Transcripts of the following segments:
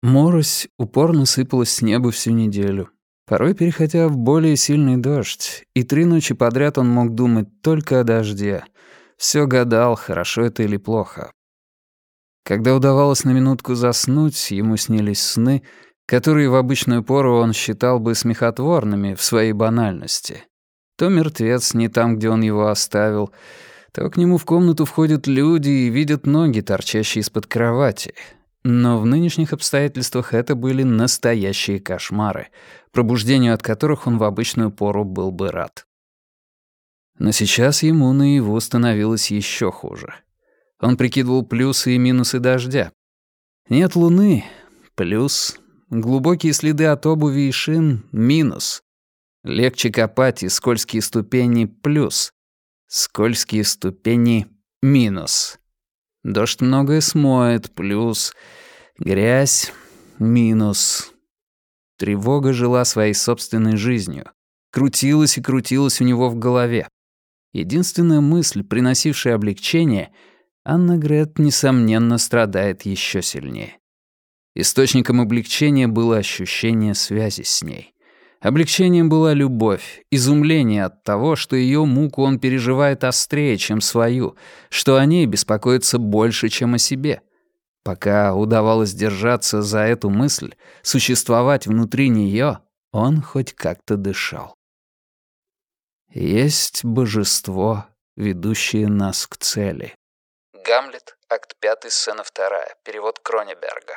Морось упорно сыпалась с неба всю неделю, порой переходя в более сильный дождь, и 3 ночи подряд он мог думать только о дожде. Всё гадал, хорошо это или плохо. Когда удавалось на минутку заснуть, ему снились сны, которые в обычную пору он считал бы смехотворными в своей банальности. То мертвец не там, где он его оставил, то к нему в комнату входят люди и видят ноги, торчащие из-под кровати. Но в нынешних обстоятельствах это были настоящие кошмары, пробуждению от которых он в обычную пору был бы рад. Но сейчас ему наяву становилось еще хуже. Он прикидывал плюсы и минусы дождя. Нет луны — плюс. Глубокие следы от обуви и шин — минус. Легче копать и скользкие ступени — плюс. Скользкие ступени — минус. Дождь многое смоет — плюс. Грязь — минус. Тревога жила своей собственной жизнью. Крутилась и крутилась у него в голове. Единственная мысль, приносившая облегчение — Анна Грет, несомненно, страдает еще сильнее. Источником облегчения было ощущение связи с ней. Облегчением была любовь, изумление от того, что ее муку он переживает острее, чем свою, что о ней беспокоится больше, чем о себе. Пока удавалось держаться за эту мысль, существовать внутри нее, он хоть как-то дышал. Есть божество, ведущее нас к цели. Гамлет, акт 5, сцена 2, перевод Кронеберга.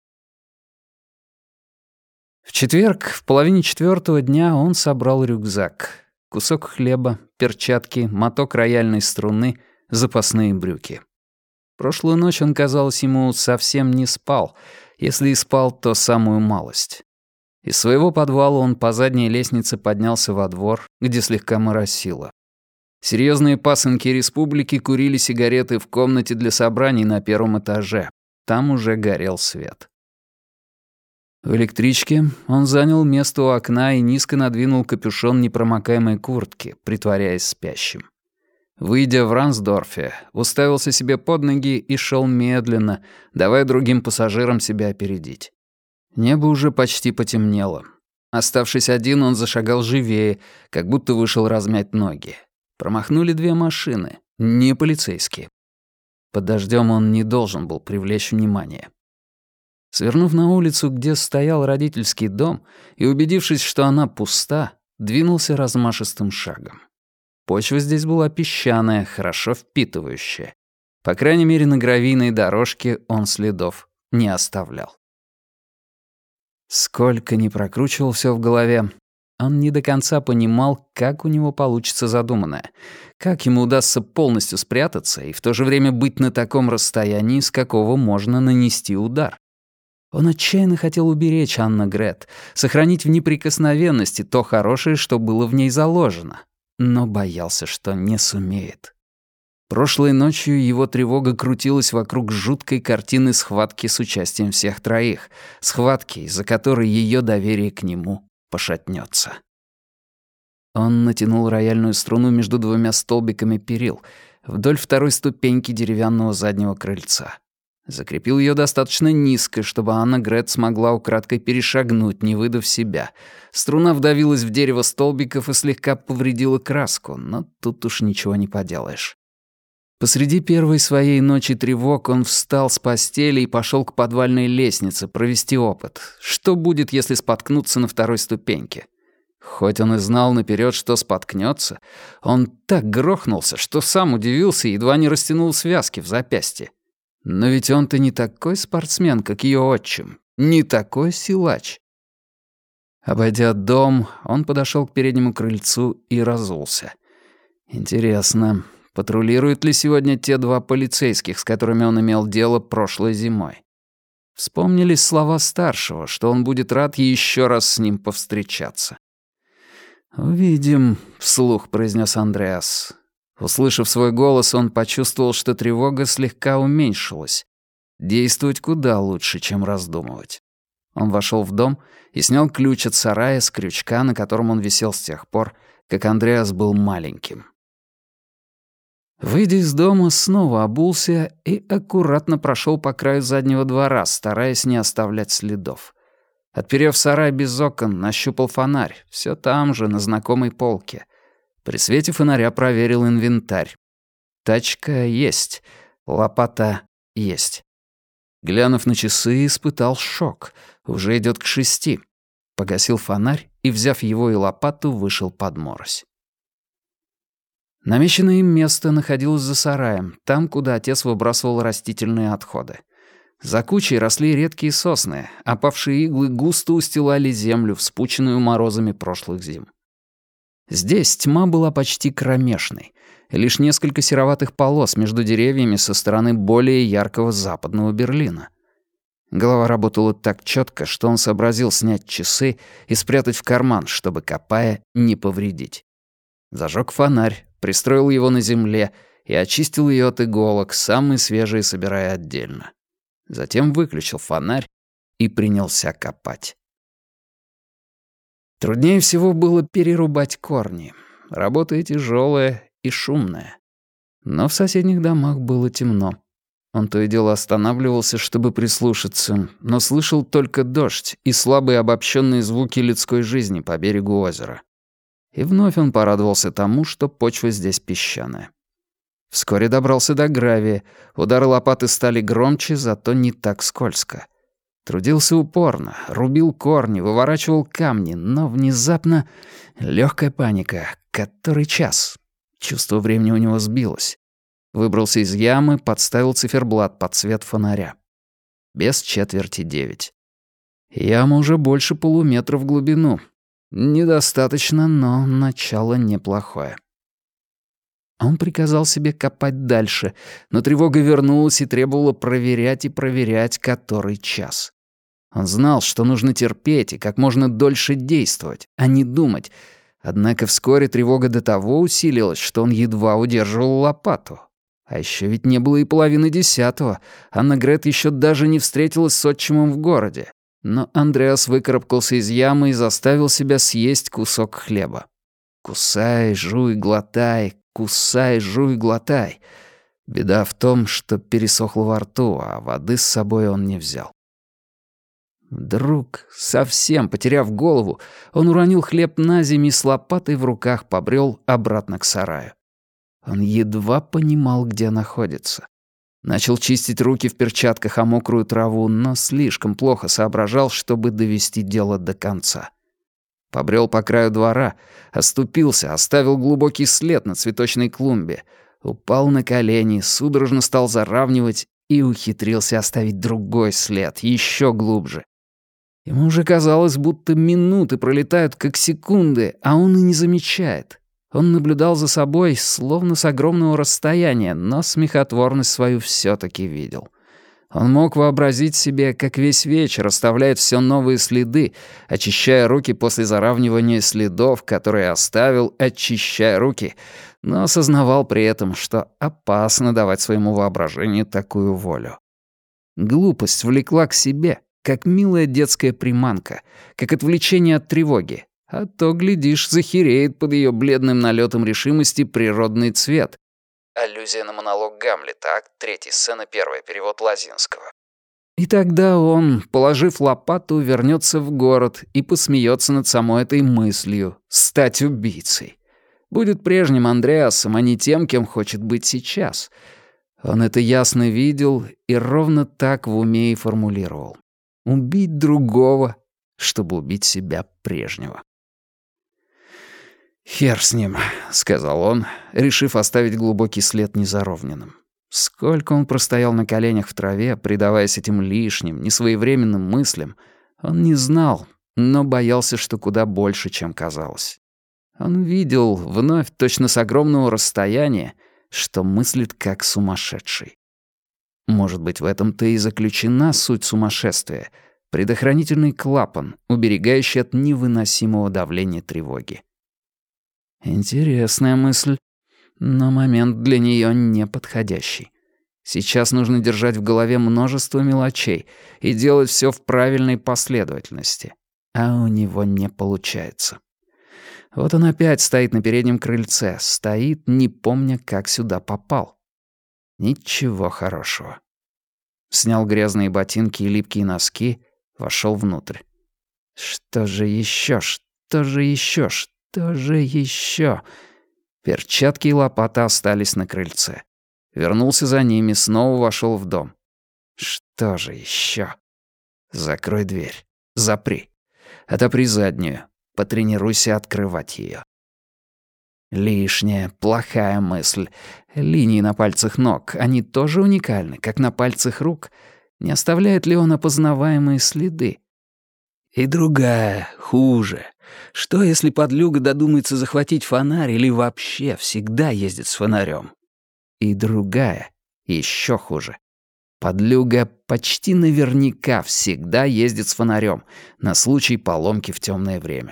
В четверг, в половине 4-го дня, он собрал рюкзак. Кусок хлеба, перчатки, моток рояльной струны, запасные брюки. Прошлую ночь он, казалось ему, совсем не спал, если и спал, то самую малость. Из своего подвала он по задней лестнице поднялся во двор, где слегка моросило. Серьезные пасынки республики курили сигареты в комнате для собраний на 1-м этаже. Там уже горел свет. В электричке он занял место у окна и низко надвинул капюшон непромокаемой куртки, притворяясь спящим. Выйдя в Рансдорфе, уставился себе под ноги и шел медленно, давая другим пассажирам себя опередить. Небо уже почти потемнело. Оставшись один, он зашагал живее, как будто вышел размять ноги. Промахнули 2 машины, не полицейские. Под дождем он не должен был привлечь внимание. Свернув на улицу, где стоял родительский дом, и убедившись, что она пуста, двинулся размашистым шагом. Почва здесь была песчаная, хорошо впитывающая. По крайней мере, на гравийной дорожке он следов не оставлял. Сколько ни прокручивал всё в голове, он не до конца понимал, как у него получится задуманное, как ему удастся полностью спрятаться и в то же время быть на таком расстоянии, с какого можно нанести удар. Он отчаянно хотел уберечь Анну Грет, сохранить в неприкосновенности то хорошее, что было в ней заложено, но боялся, что не сумеет. Прошлой ночью его тревога крутилась вокруг жуткой картины схватки с участием всех 3, схватки, из-за которой ее доверие к нему пошатнется. Он натянул рояльную струну между 2 столбиками перил вдоль 2-й ступеньки деревянного заднего крыльца. Закрепил ее достаточно низко, чтобы Анна Грет смогла украдкой перешагнуть, не выдав себя. Струна вдавилась в дерево столбиков и слегка повредила краску, но тут уж ничего не поделаешь. Посреди первой своей ночи тревог он встал с постели и пошел к подвальной лестнице провести опыт. Что будет, если споткнуться на 2-й ступеньке? Хоть он и знал наперед, что споткнется, он так грохнулся, что сам удивился и едва не растянул связки в запястье. Но ведь он-то не такой спортсмен, как ее отчим, не такой силач. Обойдя дом, он подошел к переднему крыльцу и разулся. Интересно, патрулируют ли сегодня те 2 полицейских, с которыми он имел дело прошлой зимой? Вспомнились слова старшего, что он будет рад еще раз с ним повстречаться. «Увидим», — вслух произнес Андреас. Услышав свой голос, он почувствовал, что тревога слегка уменьшилась. Действовать куда лучше, чем раздумывать. Он вошел в дом и снял ключ от сарая с крючка, на котором он висел с тех пор, как Андреас был маленьким. Выйдя из дома, снова обулся и аккуратно прошел по краю заднего двора, стараясь не оставлять следов. Отперев сарай без окон, нащупал фонарь, все там же, на знакомой полке. При свете фонаря проверил инвентарь. Тачка есть, лопата есть. Глянув на часы, испытал шок. Уже идет к 6. Погасил фонарь и, взяв его и лопату, вышел под морось. Намеченное им место находилось за сараем, там, куда отец выбрасывал растительные отходы. За кучей росли редкие сосны, опавшие иглы густо устилали землю, вспученную морозами прошлых зим. Здесь тьма была почти кромешной. Лишь несколько сероватых полос между деревьями со стороны более яркого западного Берлина. Голова работала так четко, что он сообразил снять часы и спрятать в карман, чтобы, копая, не повредить. Зажег фонарь, пристроил его на земле и очистил ее от иголок, самые свежие собирая отдельно. Затем выключил фонарь и принялся копать. Труднее всего было перерубать корни. Работа тяжелая и шумная. Но в соседних домах было темно. Он то и дело останавливался, чтобы прислушаться, но слышал только дождь и слабые обобщенные звуки людской жизни по берегу озера. И вновь он порадовался тому, что почва здесь песчаная. Вскоре добрался до гравия, удары лопаты стали громче, зато не так скользко. Трудился упорно, рубил корни, выворачивал камни, но внезапно легкая паника. Который час? Чувство времени у него сбилось. Выбрался из ямы, подставил циферблат под свет фонаря. Без 8:45. Яма уже больше полуметра в глубину. Недостаточно, но начало неплохое. Он приказал себе копать дальше, но тревога вернулась и требовала проверять и проверять, который час. Он знал, что нужно терпеть и как можно дольше действовать, а не думать. Однако вскоре тревога до того усилилась, что он едва удерживал лопату. А еще ведь не было и 9:30. Анна Грет еще даже не встретилась с отчимом в городе. Но Андреас выкарабкался из ямы и заставил себя съесть кусок хлеба. Кусай, жуй, глотай, кусай, жуй, глотай. Беда в том, что пересохло во рту, а воды с собой он не взял. Вдруг, совсем потеряв голову, он уронил хлеб на землю и с лопатой в руках побрел обратно к сараю. Он едва понимал, где находится. Начал чистить руки в перчатках о мокрую траву, но слишком плохо соображал, чтобы довести дело до конца. Побрел по краю двора, оступился, оставил глубокий след на цветочной клумбе, упал на колени, судорожно стал заравнивать и ухитрился оставить другой след, еще глубже. Ему уже казалось, будто минуты пролетают как секунды, а он и не замечает. Он наблюдал за собой, словно с огромного расстояния, но смехотворность свою все-таки видел. Он мог вообразить себе, как весь вечер оставляет все новые следы, очищая руки после заравнивания следов, которые оставил, очищая руки, но осознавал при этом, что опасно давать своему воображению такую волю. Глупость влекла к себе, как милая детская приманка, как отвлечение от тревоги. А то, глядишь, захереет под ее бледным налетом решимости природный цвет. Аллюзия на монолог Гамлета, акт 3, сцена 1, перевод Лазинского. И тогда он, положив лопату, вернется в город и посмеется над самой этой мыслью — стать убийцей. Будет прежним Андреасом, а не тем, кем хочет быть сейчас. Он это ясно видел и ровно так в уме и формулировал. Убить другого, чтобы убить себя прежнего. «Хер с ним», — сказал он, решив оставить глубокий след незаровненным. Сколько он простоял на коленях в траве, предаваясь этим лишним, несвоевременным мыслям, он не знал, но боялся, что куда больше, чем казалось. Он видел, вновь точно с огромного расстояния, что мыслит как сумасшедший. Может быть, в этом-то и заключена суть сумасшествия — предохранительный клапан, уберегающий от невыносимого давления тревоги. Интересная мысль, но момент для нее неподходящий. Сейчас нужно держать в голове множество мелочей и делать все в правильной последовательности. А у него не получается. Вот он опять стоит на переднем крыльце, стоит, не помня, как сюда попал. Ничего хорошего. Снял грязные ботинки и липкие носки, вошел внутрь. Что же еще? Что же еще? Что же еще? Перчатки и лопата остались на крыльце. Вернулся за ними, снова вошел в дом. Что же еще? Закрой дверь. Запри. Отопри заднюю. Потренируйся открывать ее. Лишняя, плохая мысль. Линии на пальцах ног, они тоже уникальны, как на пальцах рук. Не оставляет ли он опознаваемые следы? И другая, хуже. Что, если подлюга додумается захватить фонарь или вообще всегда ездит с фонарем? И другая, еще хуже. Подлюга почти наверняка всегда ездит с фонарем на случай поломки в темное время.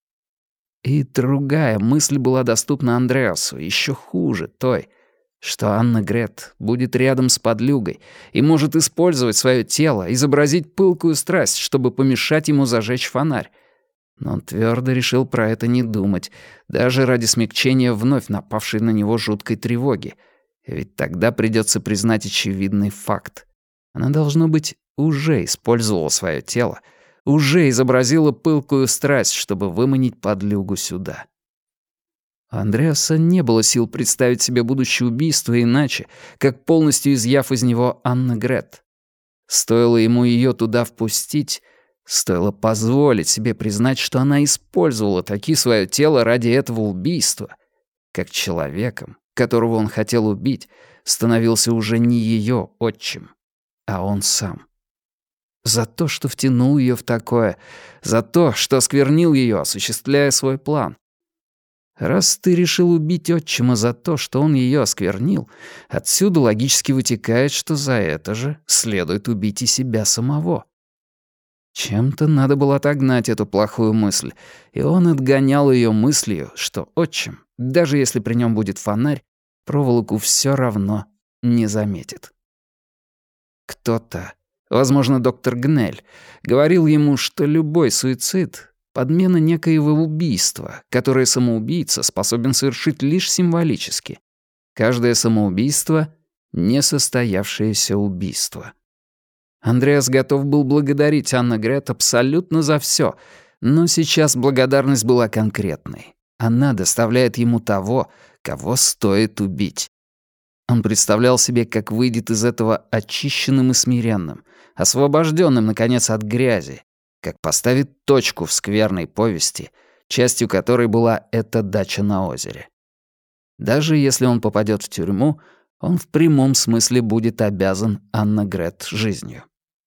И другая мысль была доступна Андреасу, еще хуже той, что Анна Грет будет рядом с подлюгой и может использовать свое тело, изобразить пылкую страсть, чтобы помешать ему зажечь фонарь. Но он твердо решил про это не думать, даже ради смягчения вновь напавшей на него жуткой тревоги. Ведь тогда придется признать очевидный факт. Она, должно быть, уже использовала свое тело, уже изобразила пылкую страсть, чтобы выманить подлюгу сюда. У Андреаса не было сил представить себе будущее убийство иначе, как полностью изъяв из него Анна Грет. Стоило ему ее туда впустить, стоило позволить себе признать, что она использовала таки свое тело ради этого убийства, как человеком, которого он хотел убить, становился уже не ее отчим, а он сам. За то, что втянул ее в такое, за то, что осквернил ее, осуществляя свой план. Раз ты решил убить отчима за то, что он ее осквернил, отсюда логически вытекает, что за это же следует убить и себя самого. Чем-то надо было отогнать эту плохую мысль, и он отгонял ее мыслью, что отчим, даже если при нем будет фонарь, проволоку все равно не заметит. Кто-то, возможно, доктор Гнель, говорил ему, что любой суицид — подмена некоего убийства, которое самоубийца способен совершить лишь символически. Каждое самоубийство — несостоявшееся убийство. Андреас готов был благодарить Анну Грет абсолютно за все, но сейчас благодарность была конкретной. Она доставляет ему того, кого стоит убить. Он представлял себе, как выйдет из этого очищенным и смиренным, освобожденным, наконец, от грязи, как поставит точку в скверной повести, частью которой была эта дача на озере. Даже если он попадет в тюрьму, он в прямом смысле будет обязан Анна Грет жизнью.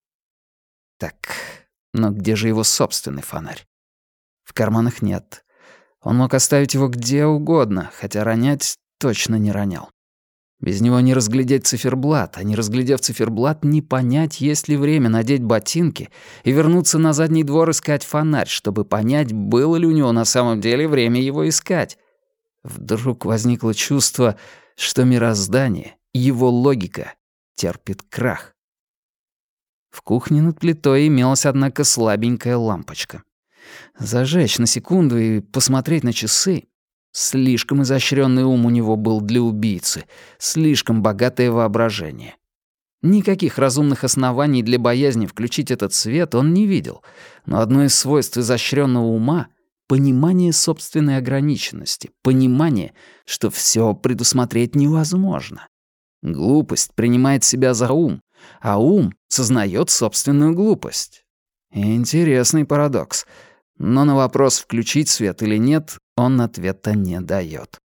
Так, но где же его собственный фонарь? В карманах нет. Он мог оставить его где угодно, хотя ронять точно не ронял. Без него не разглядеть циферблат, а не разглядев циферблат, не понять, есть ли время надеть ботинки и вернуться на задний двор искать фонарь, чтобы понять, было ли у него на самом деле время его искать. Вдруг возникло чувство, что мироздание, его логика терпит крах. В кухне над плитой имелась, однако, слабенькая лампочка. Зажечь на секунду и посмотреть на часы. Слишком изощренный ум у него был для убийцы, слишком богатое воображение. Никаких разумных оснований для боязни включить этот свет он не видел, но одно из свойств изощренного ума — понимание собственной ограниченности, понимание, что все предусмотреть невозможно. Глупость принимает себя за ум, а ум сознает собственную глупость. Интересный парадокс. Но на вопрос, включить свет или нет, он ответа не дает.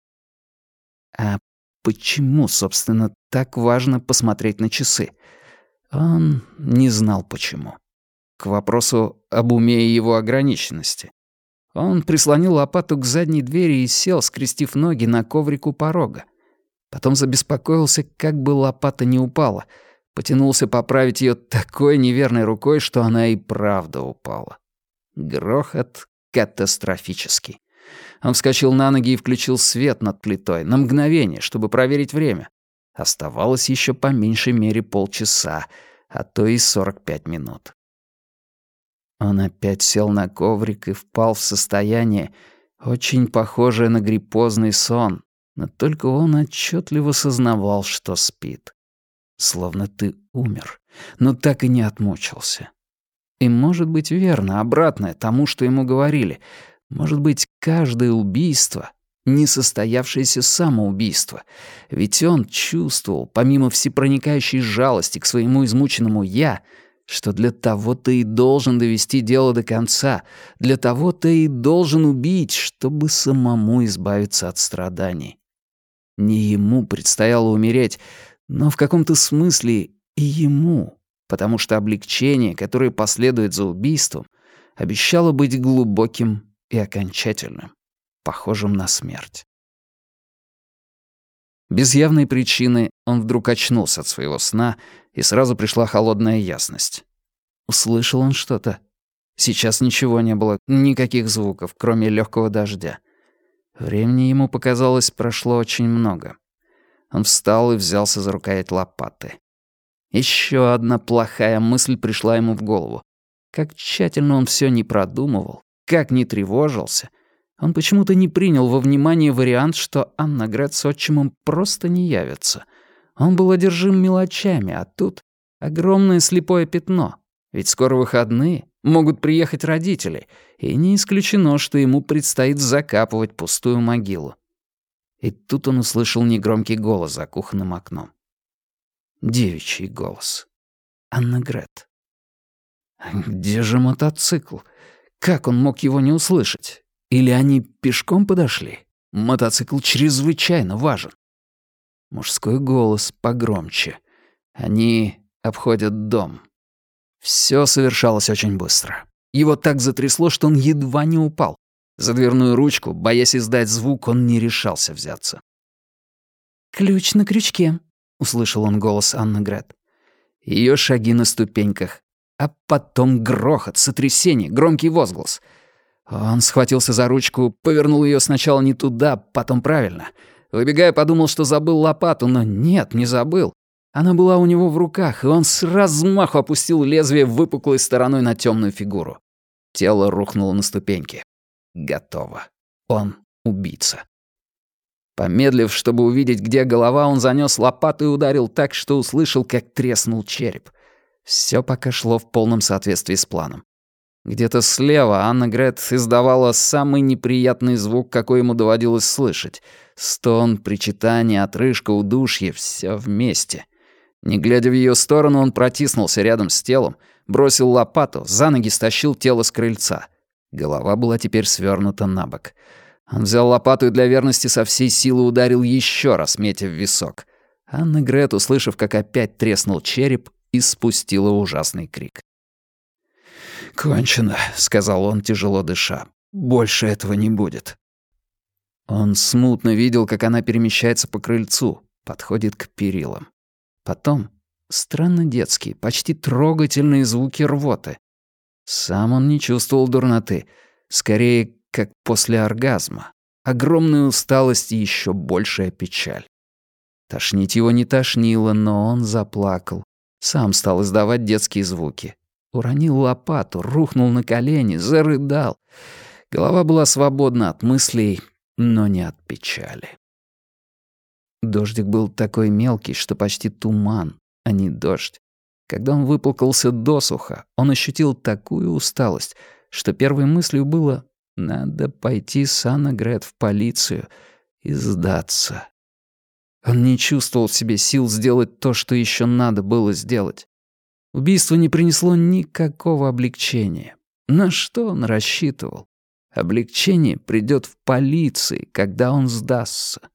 А почему, собственно, так важно посмотреть на часы? Он не знал почему. К вопросу об уме и его ограниченности. Он прислонил лопату к задней двери и сел, скрестив ноги на коврик у порога. Потом забеспокоился, как бы лопата не упала. Потянулся поправить ее такой неверной рукой, что она и правда упала. Грохот катастрофический. Он вскочил на ноги и включил свет над плитой на мгновение, чтобы проверить время. Оставалось еще по меньшей мере полчаса, а то и 45 минут. Он опять сел на коврик и впал в состояние, Очень похожее на гриппозный сон, но только он отчетливо сознавал, что спит. Словно ты умер, но так и не отмучился. И может быть верно, обратное тому, что ему говорили. Может быть, каждое убийство — несостоявшееся самоубийство. Ведь он чувствовал, помимо всепроникающей жалости к своему измученному «я», что для того-то и должен довести дело до конца, для того-то и должен убить, чтобы самому избавиться от страданий. Не ему предстояло умереть, но в каком-то смысле и ему, потому что облегчение, которое последует за убийством, обещало быть глубоким и окончательным, похожим на смерть. Без явной причины он вдруг очнулся от своего сна, и сразу пришла холодная ясность. Услышал он что-то? Сейчас ничего не было, никаких звуков, кроме легкого дождя. Времени ему показалось прошло очень много. Он встал и взялся за рукоять лопаты. Еще одна плохая мысль пришла ему в голову. Как тщательно он все не продумывал, как не тревожился. Он почему-то не принял во внимание вариант, что Анна Грет с отчимом просто не явятся. Он был одержим мелочами, а тут огромное слепое пятно. Ведь скоро выходные, могут приехать родители, и не исключено, что ему предстоит закапывать пустую могилу. И тут он услышал негромкий голос за кухонным окном. Девичий голос. Анна Грет. Где же мотоцикл? Как он мог его не услышать? Или они пешком подошли? Мотоцикл чрезвычайно важен. Мужской голос погромче. Они обходят дом. Всё совершалось очень быстро. Его так затрясло, что он едва не упал. За дверную ручку, боясь издать звук, он не решался взяться. «Ключ на крючке», — услышал он голос Анны Грет. Её шаги на ступеньках. А потом грохот, сотрясение, громкий возглас. Он схватился за ручку, повернул её сначала не туда, потом правильно. Выбегая, подумал, что забыл лопату, но нет, не забыл. Она была у него в руках, и он с размаху опустил лезвие выпуклой стороной на тёмную фигуру. Тело рухнуло на ступеньки. Готово. Он убийца. Помедлив, чтобы увидеть, где голова, он занёс лопату и ударил так, что услышал, как треснул череп. Всё пока шло в полном соответствии с планом. Где-то слева Анна Грет издавала самый неприятный звук, какой ему доводилось слышать. Стон, причитание, отрыжка, удушье — всё вместе. Не глядя в её сторону, он протиснулся рядом с телом, бросил лопату, за ноги стащил тело с крыльца. Голова была теперь свёрнута набок. Он взял лопату и для верности со всей силы ударил ещё раз, метя в висок. Анна Грет, услышав, как опять треснул череп, испустила ужасный крик. «Кончено», — сказал он, тяжело дыша. «Больше этого не будет». Он смутно видел, как она перемещается по крыльцу, подходит к перилам. Потом странно детские, почти трогательные звуки рвоты. Сам он не чувствовал дурноты, скорее, как после оргазма. Огромная усталость и ещё большая печаль. Тошнить его не тошнило, но он заплакал. Сам стал издавать детские звуки. Уронил лопату, рухнул на колени, зарыдал. Голова была свободна от мыслей, но не от печали. Дождик был такой мелкий, что почти туман, а не дождь. Когда он выплакался досуха, он ощутил такую усталость, что первой мыслью было: «Надо пойти с Анной Грет в полицию и сдаться». Он не чувствовал в себе сил сделать то, что еще надо было сделать. Убийство не принесло никакого облегчения. На что он рассчитывал? Облегчение придёт в полиции, когда он сдастся.